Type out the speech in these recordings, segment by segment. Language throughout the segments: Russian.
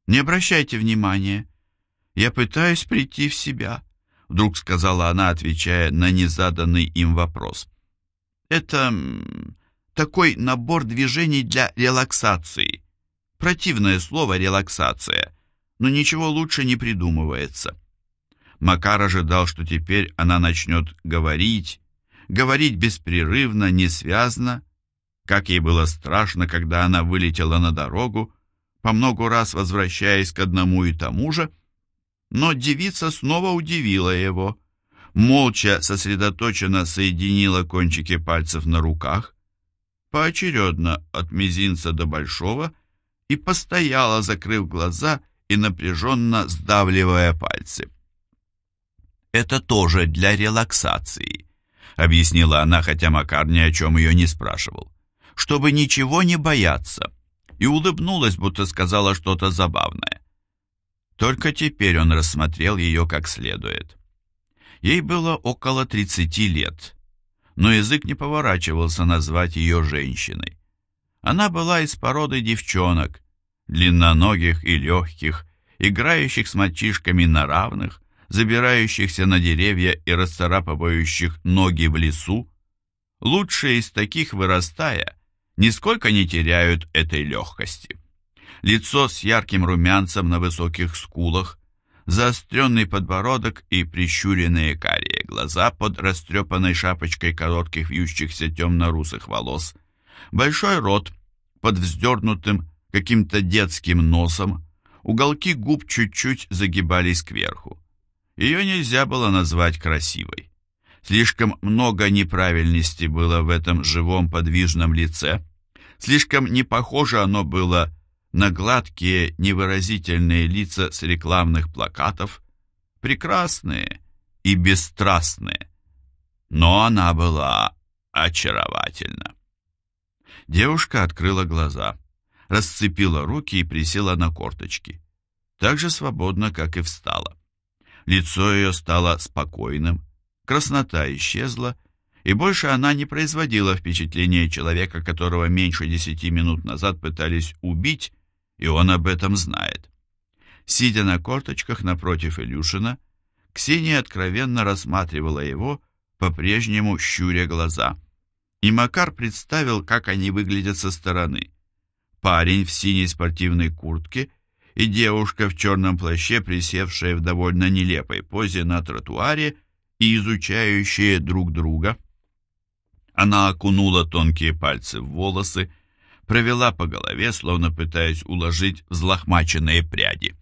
Не обращайте внимания. Я пытаюсь прийти в себя», — вдруг сказала она, отвечая на незаданный им вопрос. «Это такой набор движений для релаксации. Противное слово «релаксация», но ничего лучше не придумывается». Макар ожидал, что теперь она начнет говорить беспрерывно, несвязно. Как ей было страшно, когда она вылетела на дорогу, по много раз возвращаясь к одному и тому же. Но девица снова удивила его. Молча, сосредоточенно соединила кончики пальцев на руках, поочередно от мизинца до большого, и постояла, закрыв глаза и напряженно сдавливая пальцы. «Это тоже для релаксации», — объяснила она, хотя Макар ни о чем ее не спрашивал, «чтобы ничего не бояться», и улыбнулась, будто сказала что-то забавное. Только теперь он рассмотрел ее как следует. Ей было около 30 лет, но язык не поворачивался назвать ее женщиной. Она была из породы девчонок, длинноногих и легких, играющих с мальчишками на равных, забирающихся на деревья и расцарапывающих ноги в лесу. Лучшие из таких, вырастая, нисколько не теряют этой легкости. Лицо с ярким румянцем на высоких скулах, заостренный подбородок и прищуренные карие глаза под растрепанной шапочкой коротких вьющихся темно-русых волос, большой рот под вздернутым каким-то детским носом, уголки губ чуть-чуть загибались кверху. Ее нельзя было назвать красивой. Слишком много неправильности было в этом живом подвижном лице, слишком не похоже оно было на гладкие невыразительные лица с рекламных плакатов, прекрасные и бесстрастные. Но она была очаровательна. Девушка открыла глаза, расцепила руки и присела на корточки, так же свободно, как и встала. Лицо ее стало спокойным, краснота исчезла, и больше она не производила впечатления человека, которого меньше 10 минут назад пытались убить, и он об этом знает. Сидя на корточках напротив Илюшина, Ксения откровенно рассматривала его, по-прежнему щуря глаза. И Макар представил, как они выглядят со стороны. Парень в синей спортивной куртке и девушка в черном плаще, присевшая в довольно нелепой позе на тротуаре и изучающие друг друга. Она окунула тонкие пальцы в волосы, провела по голове, словно пытаясь уложить взлохмаченные пряди.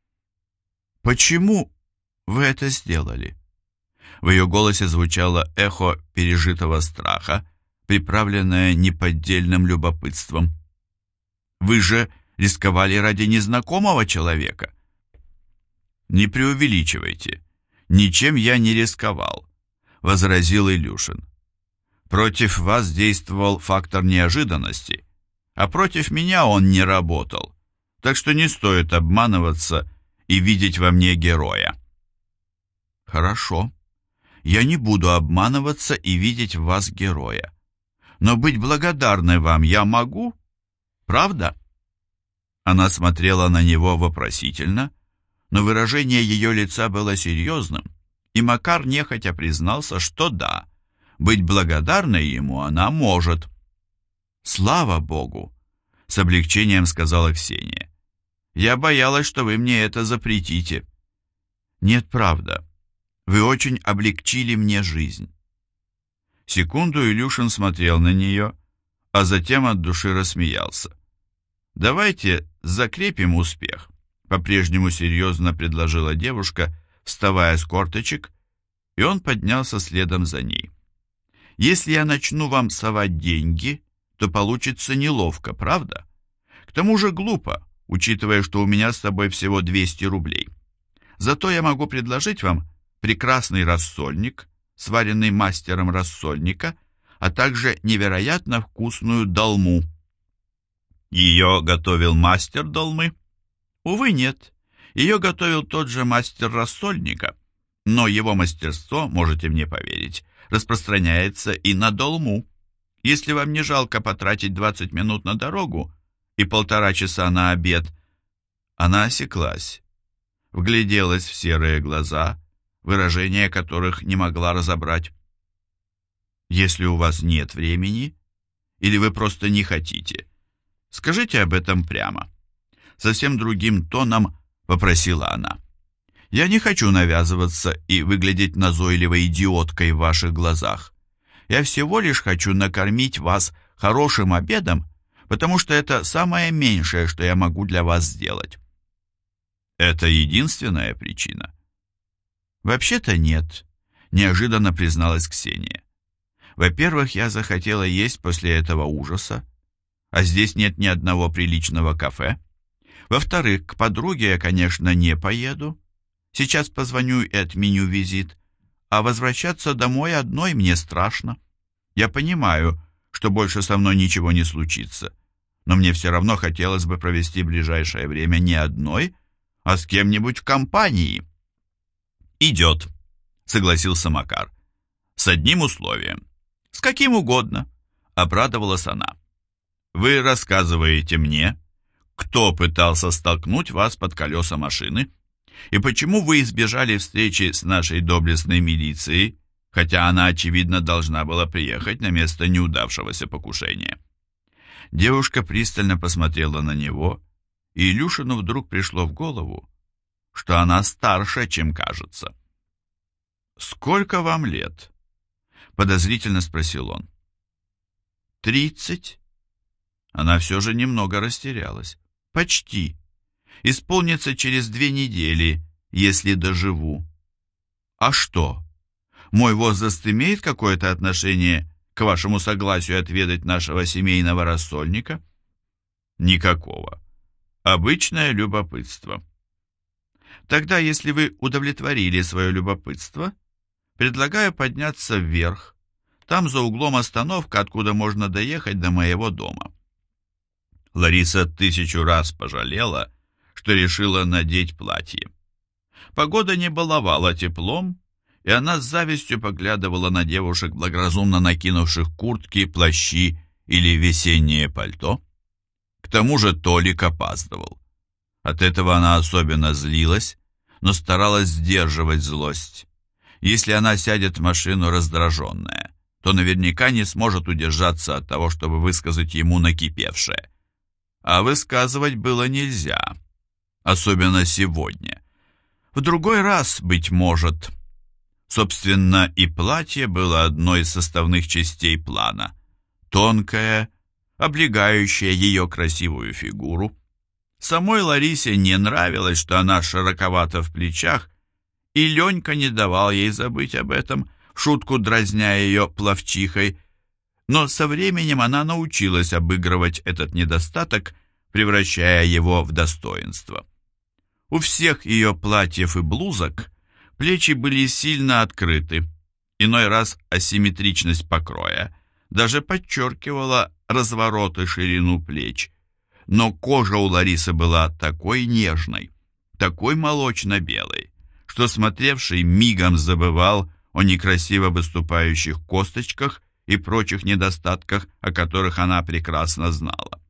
«Почему вы это сделали?» В ее голосе звучало эхо пережитого страха, приправленное неподдельным любопытством. «Вы же рисковали ради незнакомого человека?» «Не преувеличивайте. Ничем я не рисковал», — возразил Илюшин. «Против вас действовал фактор неожиданности, а против меня он не работал, так что не стоит обманываться и видеть во мне героя». «Хорошо, я не буду обманываться и видеть в вас героя. Но быть благодарной вам я могу, правда?» Она смотрела на него вопросительно, но выражение ее лица было серьезным, и Макар нехотя признался, что да, быть благодарной ему она может. «Слава Богу!» — с облегчением сказала Ксения. «Я боялась, что вы мне это запретите». «Нет, правда. Вы очень облегчили мне жизнь». Секунду Илюшин смотрел на нее, а затем от души рассмеялся. «Давайте закрепим успех», — по-прежнему серьезно предложила девушка, вставая с корточек, и он поднялся следом за ней. «Если я начну вам совать деньги, то получится неловко, правда? К тому же глупо, учитывая, что у меня с собой всего 200 рублей. Зато я могу предложить вам прекрасный рассольник, сваренный мастером рассольника, а также невероятно вкусную долму». «Ее готовил мастер долмы?» «Увы, нет. Ее готовил тот же мастер рассольника, но его мастерство, можете мне поверить, распространяется и на долму. Если вам не жалко потратить 20 минут на дорогу и 1,5 часа на обед...» Она осеклась, вгляделась в серые глаза, выражение которых не могла разобрать. «Если у вас нет времени, или вы просто не хотите, скажите об этом прямо». Совсем другим тоном попросила она. «Я не хочу навязываться и выглядеть назойливой идиоткой в ваших глазах. Я всего лишь хочу накормить вас хорошим обедом, потому что это самое меньшее, что я могу для вас сделать». «Это единственная причина?» «Вообще-то нет», — неожиданно призналась Ксения. «Во-первых, я захотела есть после этого ужаса, а здесь нет ни одного приличного кафе. Во-вторых, к подруге я, конечно, не поеду. Сейчас позвоню и отменю визит, а возвращаться домой одной мне страшно. Я понимаю, что больше со мной ничего не случится, но мне все равно хотелось бы провести ближайшее время не одной, а с кем-нибудь в компании». «Идет», — согласился Макар. «С одним условием». «С каким угодно», — обрадовалась она. «Вы рассказываете мне, кто пытался столкнуть вас под колеса машины, и почему вы избежали встречи с нашей доблестной милицией, хотя она, очевидно, должна была приехать на место неудавшегося покушения». Девушка пристально посмотрела на него, и Илюшину вдруг пришло в голову, что она старше, чем кажется. «Сколько вам лет?» — подозрительно спросил он. 30. Она все же немного растерялась. «Почти. Исполнится через 2 недели, если доживу». «А что? Мой возраст имеет какое-то отношение к вашему согласию отведать нашего семейного рассольника?» «Никакого. Обычное любопытство». «Тогда, если вы удовлетворили свое любопытство, предлагаю подняться вверх. Там за углом остановка, откуда можно доехать до моего дома». Лариса 1000 раз пожалела, что решила надеть платье. Погода не баловала теплом, и она с завистью поглядывала на девушек, благоразумно накинувших куртки, плащи или весеннее пальто. К тому же Толик опаздывал. От этого она особенно злилась, но старалась сдерживать злость. Если она сядет в машину раздраженная, то наверняка не сможет удержаться от того, чтобы высказать ему накипевшее. А высказывать было нельзя, особенно сегодня. В другой раз, быть может. Собственно, и платье было одной из составных частей плана. Тонкое, облегающее ее красивую фигуру. Самой Ларисе не нравилось, что она широковата в плечах, и Ленька не давал ей забыть об этом, в шутку дразня ее плавчихой, но со временем она научилась обыгрывать этот недостаток, превращая его в достоинство. У всех ее платьев и блузок плечи были сильно открыты, иной раз асимметричность покроя даже подчеркивала разворот и ширину плеч, но кожа у Ларисы была такой нежной, такой молочно-белой, что смотревший мигом забывал о некрасиво выступающих косточках и прочих недостатках, о которых она прекрасно знала.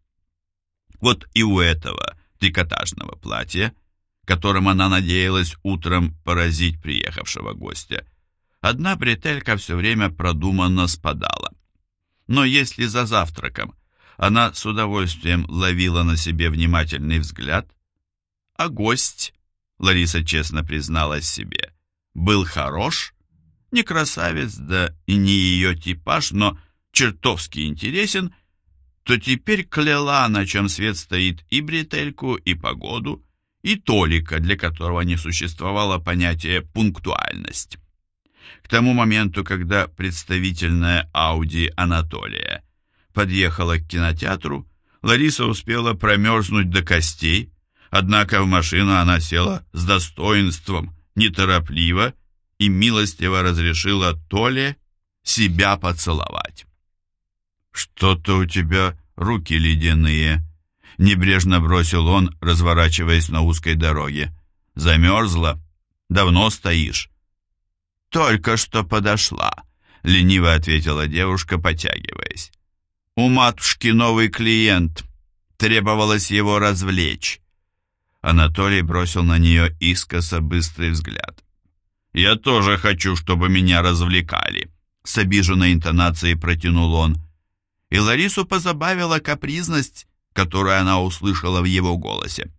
Вот и у этого трикотажного платья, которым она надеялась утром поразить приехавшего гостя, одна бретелька все время продуманно спадала. Но если за завтраком она с удовольствием ловила на себе внимательный взгляд, а гость, Лариса честно призналась себе, был хорош, не красавец, да и не ее типаж, но чертовски интересен, то теперь кляла, на чем свет стоит, и бретельку, и погоду, и Толика, для которого не существовало понятия «пунктуальность». К тому моменту, когда представительная Ауди Анатолия подъехала к кинотеатру, Лариса успела промерзнуть до костей, однако в машину она села с достоинством, неторопливо, и милостиво разрешила Толе себя поцеловать. «Что-то у тебя руки ледяные», — небрежно бросил он, разворачиваясь на узкой дороге. «Замерзла? Давно стоишь?» «Только что подошла», — лениво ответила девушка, потягиваясь. «У матушки новый клиент. Требовалось его развлечь». Анатолий бросил на нее искоса быстрый взгляд. «Я тоже хочу, чтобы меня развлекали», — с обиженной интонацией протянул он. И Ларису позабавила капризность, которую она услышала в его голосе.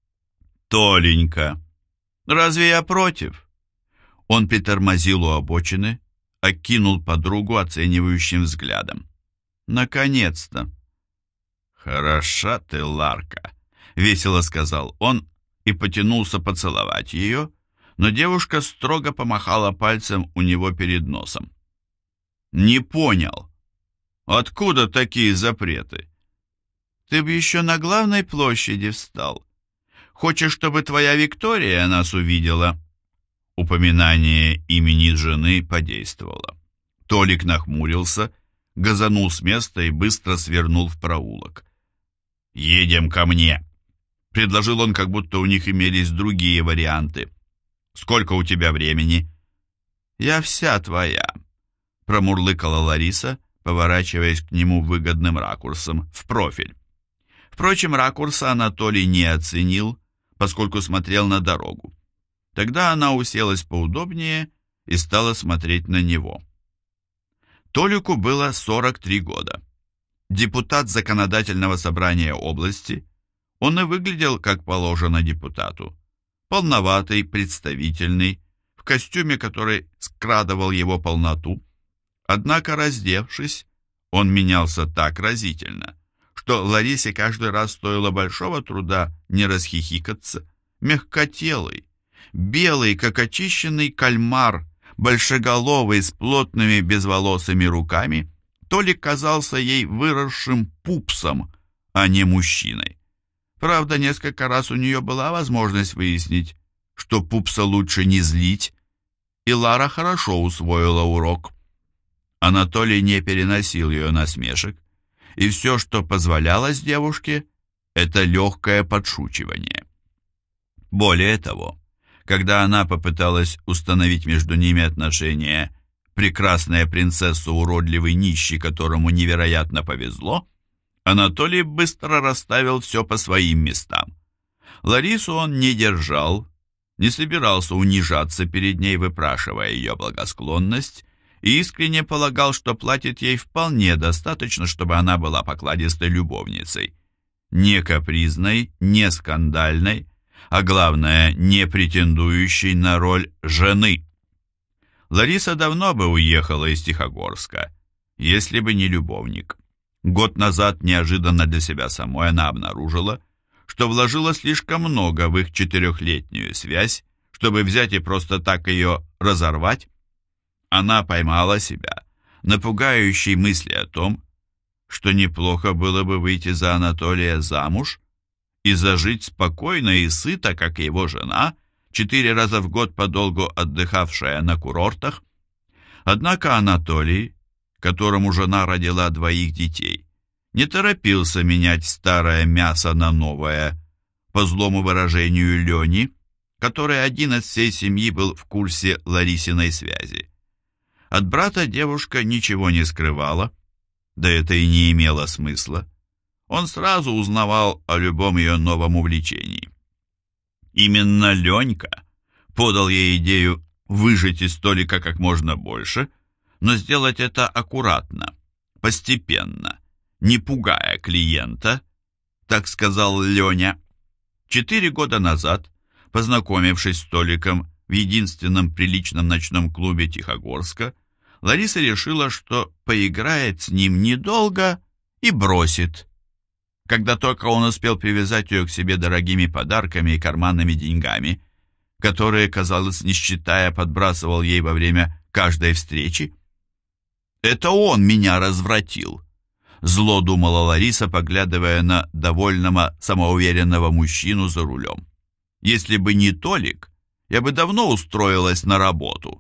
«Толенька, разве я против?» Он притормозил у обочины, окинул подругу оценивающим взглядом. «Наконец-то!» «Хороша ты, Ларка!» — весело сказал он и потянулся поцеловать ее, но девушка строго помахала пальцем у него перед носом. «Не понял. Откуда такие запреты? Ты бы еще на главной площади встал. Хочешь, чтобы твоя Виктория нас увидела?» Упоминание имени жены подействовало. Толик нахмурился, газанул с места и быстро свернул в проулок. «Едем ко мне», — предложил он, как будто у них имелись другие варианты. «Сколько у тебя времени?» «Я вся твоя», — промурлыкала Лариса, поворачиваясь к нему выгодным ракурсом, в профиль. Впрочем, ракурса Анатолий не оценил, поскольку смотрел на дорогу. Тогда она уселась поудобнее и стала смотреть на него. Толику было 43 года. Депутат законодательного собрания области, он и выглядел, как положено депутату. Полноватый, представительный, в костюме, который скрадывал его полноту. Однако, раздевшись, он менялся так разительно, что Ларисе каждый раз стоило большого труда не расхихикаться. Мягкотелый, белый, как очищенный кальмар, большеголовый, с плотными безволосыми руками, Толик казался ей выросшим пупсом, а не мужчиной. Правда, несколько раз у нее была возможность выяснить, что пупса лучше не злить, и Лара хорошо усвоила урок. Анатолий не переносил ее насмешек, и все, что позволялось девушке, это легкое подшучивание. Более того, когда она попыталась установить между ними отношения прекрасная принцесса уродливый нищий, которому невероятно повезло, Анатолий быстро расставил все по своим местам. Ларису он не держал, не собирался унижаться перед ней, выпрашивая ее благосклонность, и искренне полагал, что платит ей вполне достаточно, чтобы она была покладистой любовницей. Не капризной, не скандальной, а главное, не претендующей на роль жены. Лариса давно бы уехала из Тихогорска, если бы не любовник. Год назад неожиданно для себя самой она обнаружила, что вложила слишком много в их 4-летнюю связь, чтобы взять и просто так ее разорвать. Она поймала себя на пугающей мысли о том, что неплохо было бы выйти за Анатолия замуж и зажить спокойно и сыто, как его жена, 4 раза в год подолгу отдыхавшая на курортах. Однако Анатолий, которому жена родила 2 детей, не торопился менять старое мясо на новое, по злому выражению Лени, который один из всей семьи был в курсе Ларисиной связи. От брата девушка ничего не скрывала, да это и не имело смысла. Он сразу узнавал о любом ее новом увлечении. Именно Ленька подал ей идею выжать из Толика как можно больше, но сделать это аккуратно, постепенно, не пугая клиента, так сказал Леня. 4 года назад, познакомившись с Толиком в единственном приличном ночном клубе Тихогорска, Лариса решила, что поиграет с ним недолго и бросит. Когда только он успел привязать ее к себе дорогими подарками и карманными деньгами, которые, казалось, не считая, подбрасывал ей во время каждой встречи. «Это он меня развратил», — зло думала Лариса, поглядывая на довольного, самоуверенного мужчину за рулем. «Если бы не Толик, я бы давно устроилась на работу».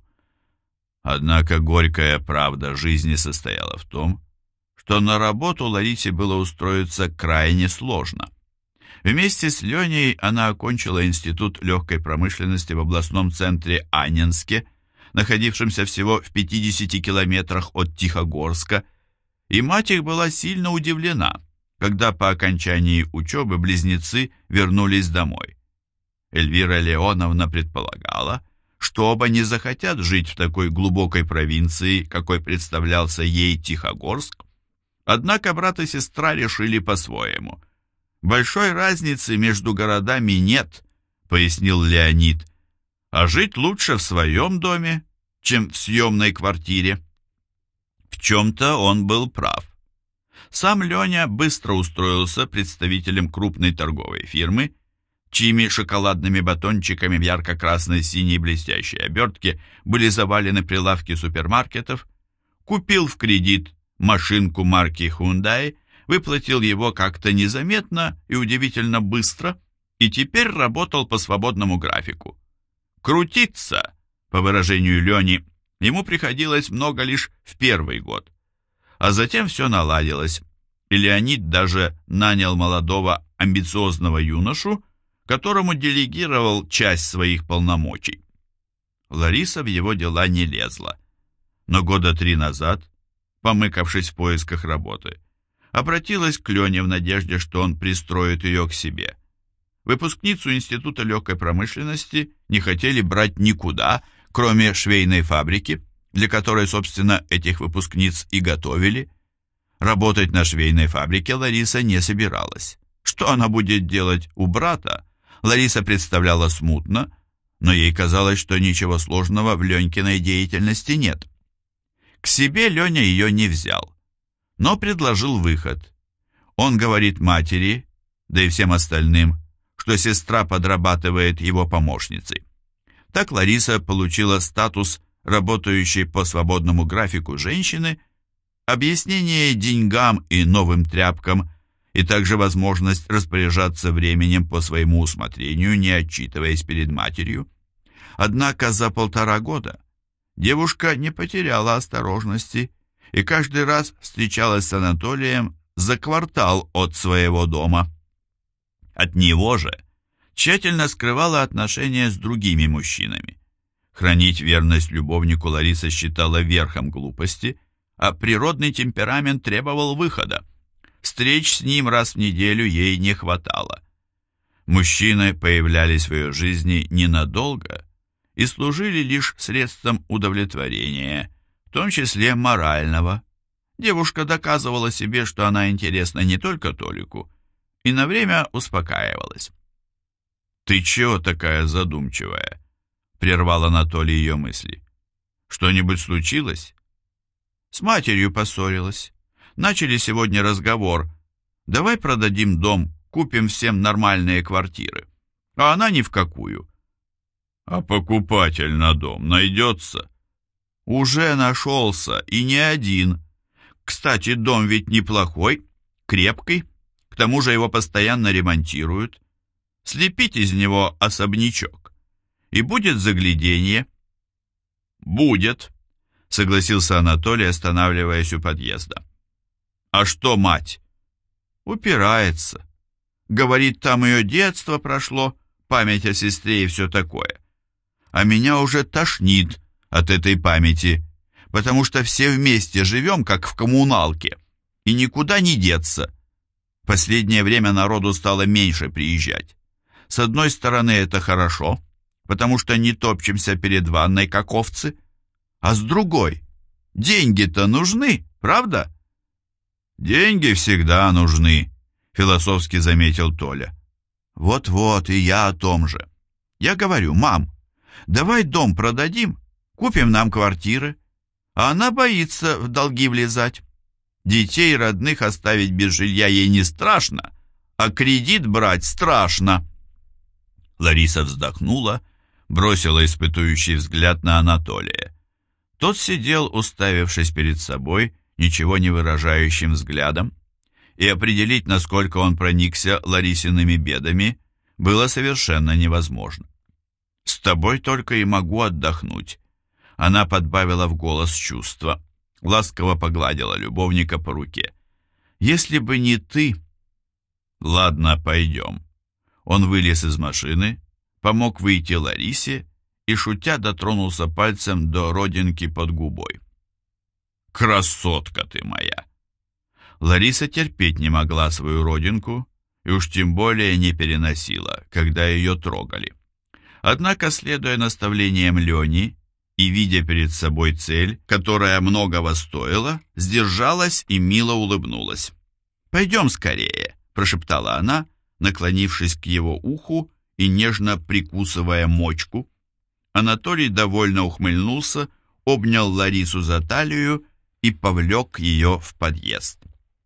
Однако горькая правда жизни состояла в том, что на работу Ларисе было устроиться крайне сложно. Вместе с Леней она окончила Институт легкой промышленности в областном центре Анненске, находившемся всего в 50 километрах от Тихогорска, и мать их была сильно удивлена, когда по окончании учебы близнецы вернулись домой. Эльвира Леоновна предполагала, что оба не захотят жить в такой глубокой провинции, какой представлялся ей Тихогорск. Однако брат и сестра решили по-своему. «Большой разницы между городами нет», — пояснил Леонид, «а жить лучше в своем доме, чем в съемной квартире». В чем-то он был прав. Сам Леня быстро устроился представителем крупной торговой фирмы, чьими шоколадными батончиками в ярко-красной синей блестящей обертке были завалены прилавки супермаркетов, купил в кредит машинку марки Hyundai, выплатил его как-то незаметно и удивительно быстро, и теперь работал по свободному графику. Крутиться, по выражению Лени, ему приходилось много лишь в первый год. А затем все наладилось, и Леонид даже нанял молодого амбициозного юношу, которому делегировал часть своих полномочий. Лариса в его дела не лезла, но года 3 назад, помыкавшись в поисках работы, обратилась к Лене в надежде, что он пристроит ее к себе. Выпускницу Института легкой промышленности не хотели брать никуда, кроме швейной фабрики, для которой, собственно, этих выпускниц и готовили. Работать на швейной фабрике Лариса не собиралась. Что она будет делать у брата, Лариса представляла смутно, но ей казалось, что ничего сложного в Ленькиной деятельности нет. К себе Леня ее не взял, но предложил выход. Он говорит матери, да и всем остальным, что сестра подрабатывает его помощницей. Так Лариса получила статус работающей по свободному графику женщины, объяснение деньгам и новым тряпкам, и также возможность распоряжаться временем по своему усмотрению, не отчитываясь перед матерью. Однако за 1,5 года девушка не потеряла осторожности и каждый раз встречалась с Анатолием за квартал от своего дома. От него же тщательно скрывала отношения с другими мужчинами. Хранить верность любовнику Лариса считала верхом глупости, а природный темперамент требовал выхода. Встреч с ним раз в неделю ей не хватало. Мужчины появлялись в ее жизни ненадолго и служили лишь средством удовлетворения, в том числе морального. Девушка доказывала себе, что она интересна не только Толику, и на время успокаивалась. «Ты чего такая задумчивая?» — прервал Анатолий ее мысли. «Что-нибудь случилось?» «С матерью поссорилась. Начали сегодня разговор. Давай продадим дом, купим всем нормальные квартиры. А она ни в какую». «А покупатель на дом найдется?» «Уже нашелся, и не один. Кстати, дом ведь неплохой, крепкий. К тому же его постоянно ремонтируют. Слепить из него особнячок. И будет загляденье». «Будет», — согласился Анатолий, останавливаясь у подъезда. «А что мать?» «Упирается. Говорит, там ее детство прошло, память о сестре и все такое. А меня уже тошнит от этой памяти, потому что все вместе живем, как в коммуналке, и никуда не деться. Последнее время народу стало меньше приезжать. С одной стороны, это хорошо, потому что не топчемся перед ванной, как овцы, а с другой, деньги-то нужны, правда?» «Деньги всегда нужны», — философски заметил Толя. «Вот-вот, и я о том же. Я говорю, мам, давай дом продадим, купим нам квартиры». А она боится в долги влезать. Детей родных оставить без жилья ей не страшно, а кредит брать страшно. Лариса вздохнула, бросила испытующий взгляд на Анатолия. Тот сидел, уставившись перед собой, ничего не выражающим взглядом, и определить, насколько он проникся Ларисиными бедами, было совершенно невозможно. «С тобой только и могу отдохнуть». Она подбавила в голос чувства, ласково погладила любовника по руке. «Если бы не ты...» «Ладно, пойдем». Он вылез из машины, помог выйти Ларисе и, шутя, дотронулся пальцем до родинки под губой. «Красотка ты моя!» Лариса терпеть не могла свою родинку и уж тем более не переносила, когда ее трогали. Однако, следуя наставлениям Лени и видя перед собой цель, которая многого стоила, сдержалась и мило улыбнулась. «Пойдем скорее», – прошептала она, наклонившись к его уху и нежно прикусывая мочку. Анатолий довольно ухмыльнулся, обнял Ларису за талию и повлек ее в подъезд.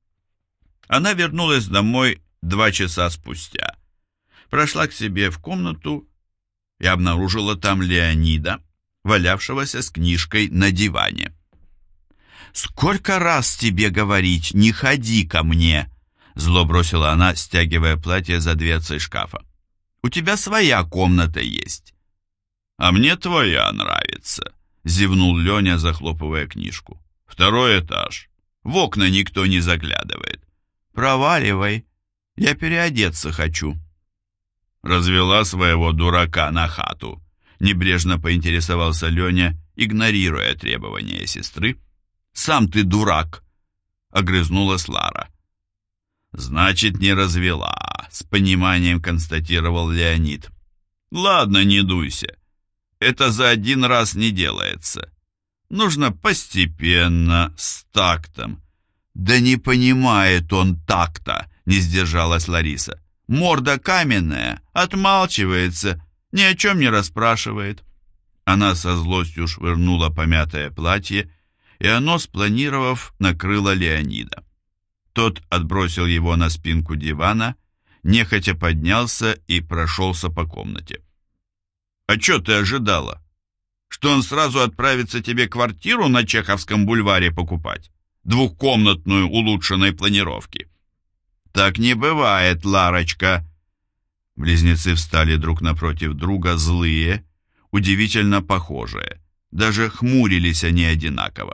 Она вернулась домой 2 часа спустя. Прошла к себе в комнату и обнаружила там Леонида, валявшегося с книжкой на диване. «Сколько раз тебе говорить, не ходи ко мне!» Зло бросила она, стягивая платье за дверцей шкафа. «У тебя своя комната есть». «А мне твоя нравится», — зевнул Леня, захлопывая книжку. «2 этаж. В окна никто не заглядывает». «Проваливай. Я переодеться хочу». «Развела своего дурака на хату», — небрежно поинтересовался Леня, игнорируя требования сестры. «Сам ты дурак», — огрызнулась Лара. «Значит, не развела», — с пониманием констатировал Леонид. «Ладно, не дуйся. Это за один раз не делается. Нужно постепенно, с тактом». «Да не понимает он такта», — не сдержалась Лариса. «Морда каменная, отмалчивается, ни о чем не расспрашивает». Она со злостью швырнула помятое платье, и оно, спланировав, накрыло Леонида. Тот отбросил его на спинку дивана, нехотя поднялся и прошелся по комнате. «А что ты ожидала? Что он сразу отправится тебе квартиру на Чеховском бульваре покупать? 2-комнатную улучшенной планировки?» «Так не бывает, Ларочка!» Близнецы встали друг напротив друга, злые, удивительно похожие. Даже хмурились они одинаково.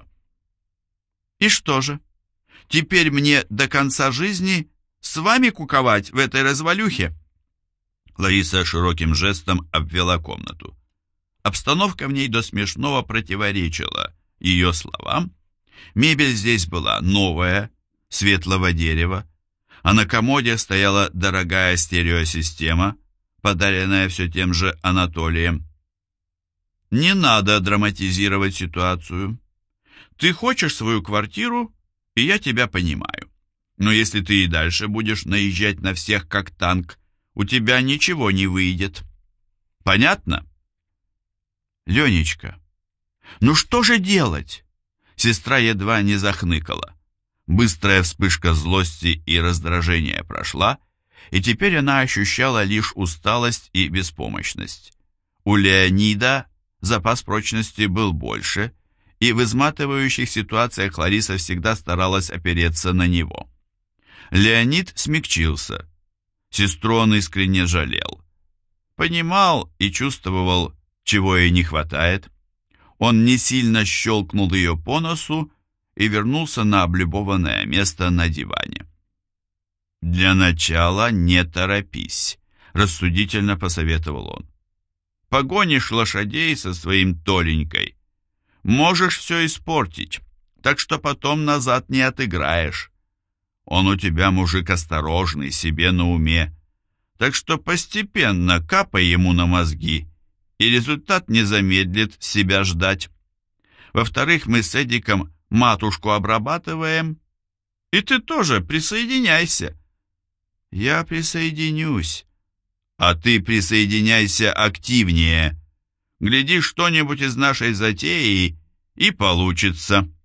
«И что же? Теперь мне до конца жизни с вами куковать в этой развалюхе?» Лариса широким жестом обвела комнату. Обстановка в ней до смешного противоречила ее словам. Мебель здесь была новая, светлого дерева, а на комоде стояла дорогая стереосистема, подаренная все тем же Анатолием. «Не надо драматизировать ситуацию. Ты хочешь свою квартиру, и я тебя понимаю. Но если ты и дальше будешь наезжать на всех как танк, у тебя ничего не выйдет. Понятно?» «Ленечка, ну что же делать?» Сестра едва не захныкала. Быстрая вспышка злости и раздражения прошла, и теперь она ощущала лишь усталость и беспомощность. У Леонида запас прочности был больше, и в изматывающих ситуациях Лариса всегда старалась опереться на него. Леонид смягчился. Сестру он искренне жалел. Понимал и чувствовал, чего ей не хватает. Он не сильно щелкнул ее по носу и вернулся на облюбованное место на диване. «Для начала не торопись», — рассудительно посоветовал он. «Погонишь лошадей со своим Толенькой, можешь все испортить, так что потом назад не отыграешь. Он у тебя мужик осторожный, себе на уме, так что постепенно капай ему на мозги, и результат не замедлит себя ждать. Во-вторых, мы с Эдиком матушку обрабатываем, и ты тоже присоединяйся». «Я присоединюсь». «А ты присоединяйся активнее. Гляди, что-нибудь из нашей затеи и получится».